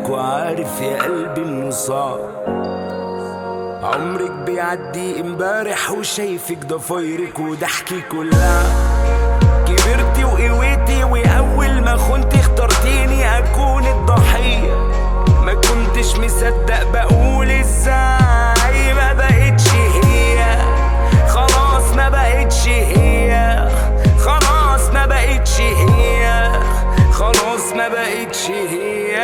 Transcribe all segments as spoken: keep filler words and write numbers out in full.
بحبك وعارف يا قلبي انه صعب. عمرك بيعدي امبارح وشايفك ضفايرك وضحكك ولعب. كبرتي وقويتي واول ما خنت اخترتيني اكون الضحية. ما كنتش مصدق بقول ازاي ما بقتش هي. خلاص ما بقتش هي. خلاص ما بقتش هي. خلاص ما بقتش هي.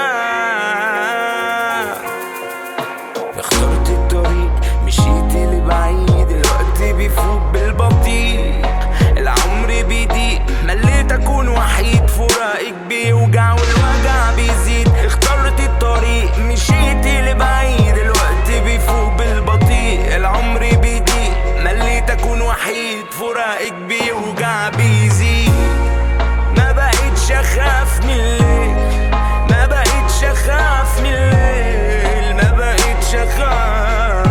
اخترت الطريق مشيت لبعيد. الوقت بيفوت بالبطيء. العمر بيضيق مليت اكون وحيد. فراقك بيوجع والوجع بيزيد. اخترت الطريق مشيت لبعيد. الوقت بيفوت بالبطيء. العمر بيضيق مليت اكون وحيد. فراقك بيوجع بيزيد. ما بقتش اخاف من الليل. ما بقتش اخاف من الليل. ما بقتش اخاف.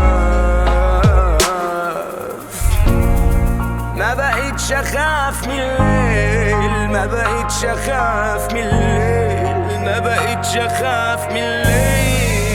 ما بقتش اخاف من الليل. ما بقتش اخاف من الليل. ما بقتش اخاف من الليل.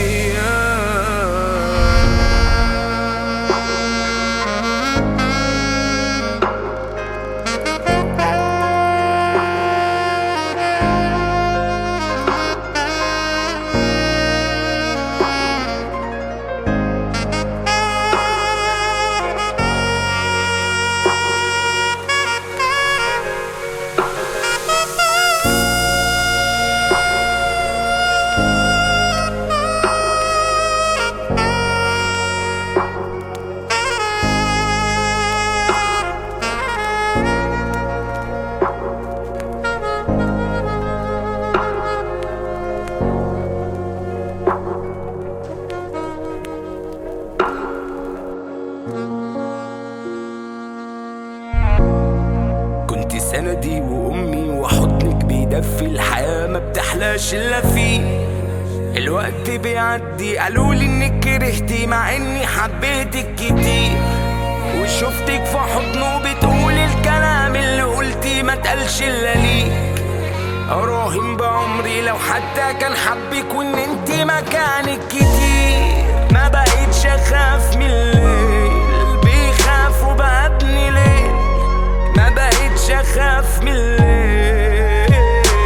كنت سندي وامي وحضنك بيدفي. الحياة ما بتحلاش الا فيه. الوقت بيعدي قالولي انك كرهتي مع اني حبيتك كتير. وشفتك في حضنه بتقولي الكلام اللي قلتي ما تقالش الا ليك. اراهن بعمري لو حتى كان حبك وان انتي مكانك كتير. ما بقتش اخاف من الليل. بيخاف وبقى ابني ليل. ما بقتش اخاف من الليل.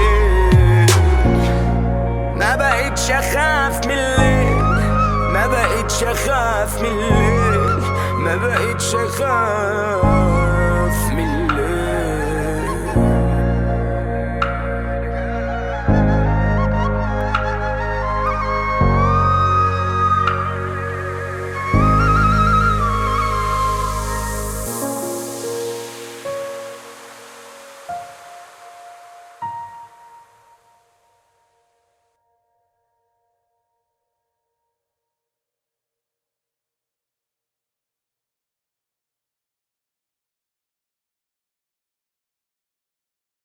ما بقتش اخاف من الليل. ما بقتش اخاف من الليل. ما بقتش اخاف من الليل.